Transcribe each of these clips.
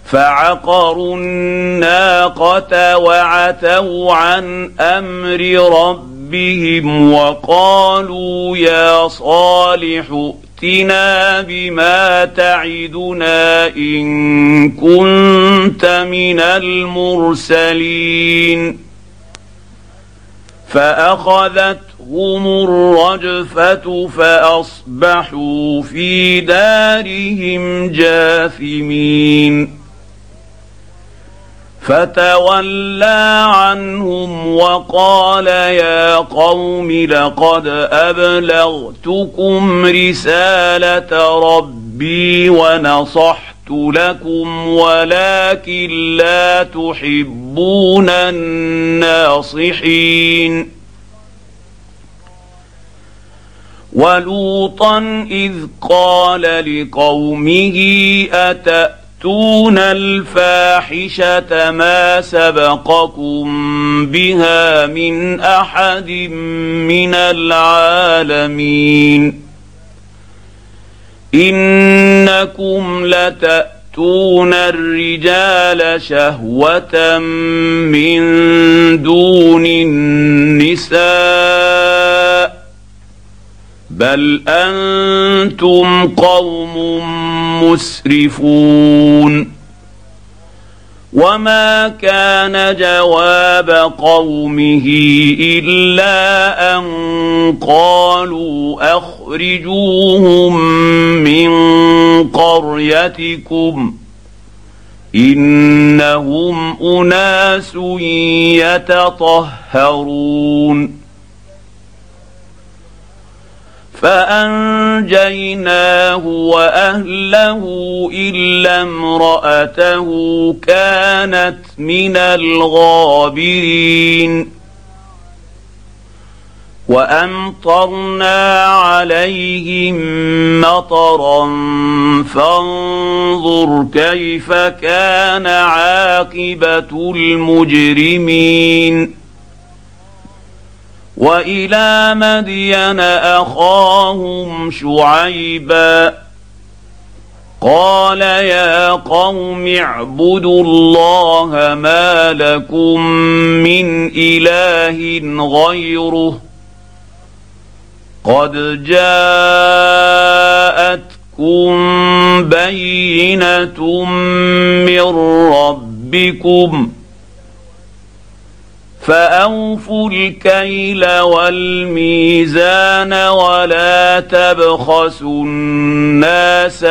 فعقروا الناقة وعتوا عن أمر ربهم وقالوا يا صالح ائتنا بما تعدنا إن كنت من المرسلين فأخذتهم الرجفة فأصبحوا في دارهم جاثمين فتولى عنهم وقال يا قوم لقد أبلغتكم رسالة ربي ونصحت لكم ولكن لا تحبون الناصحين ولوطا إذ قال لقومه أتأتون الفاحشة ما سبقكم بها من أحد من العالمين إنكم لتأتون الرجال شهوة من دون النساء بل أنتم قوم مسرفون وما كان جواب قومه إلا أن قالوا أخرجوهم من قريتكم إنهم أناس يتطهرون فأنجيناه وأهله إلا امرأته كانت من الغابرين وأمطرنا عليهم مطرا فانظر كيف كان عاقبة المجرمين وإلى مدين أخاهم شعيبا قال يا قوم اعبدوا الله ما لكم من إله غيره قد جاءتكم بينة من ربكم فأوفوا الكيل والميزان ولا تبخسوا الناس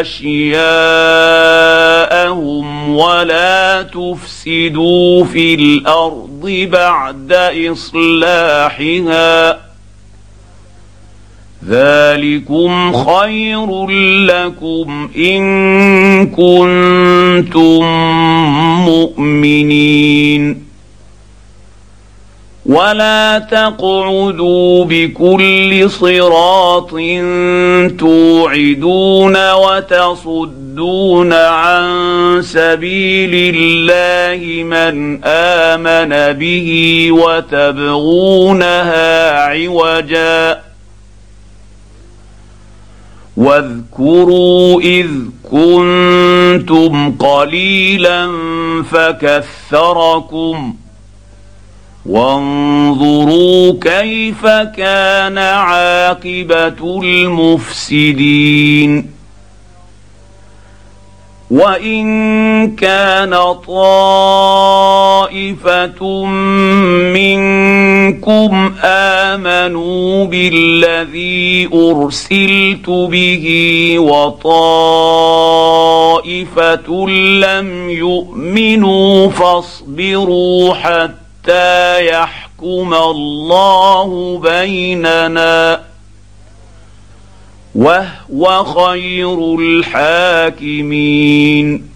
أشياءهم ولا تفسدوا في الأرض بعد إصلاحها ذلكم خير لكم إن كنتم مؤمنين ولا تقعدوا بكل صراط توعدون وتصدون عن سبيل الله من آمن به وتبغونها عوجا واذكروا إذ كنتم قليلا فكثركم وانظروا كيف كان عاقبة المفسدين وإن كان طائفة منكم آمنوا بالذي أرسلت به وطائفة لم يؤمنوا فاصبروا حتى يحكم الله بيننا وهو خير الحاكمين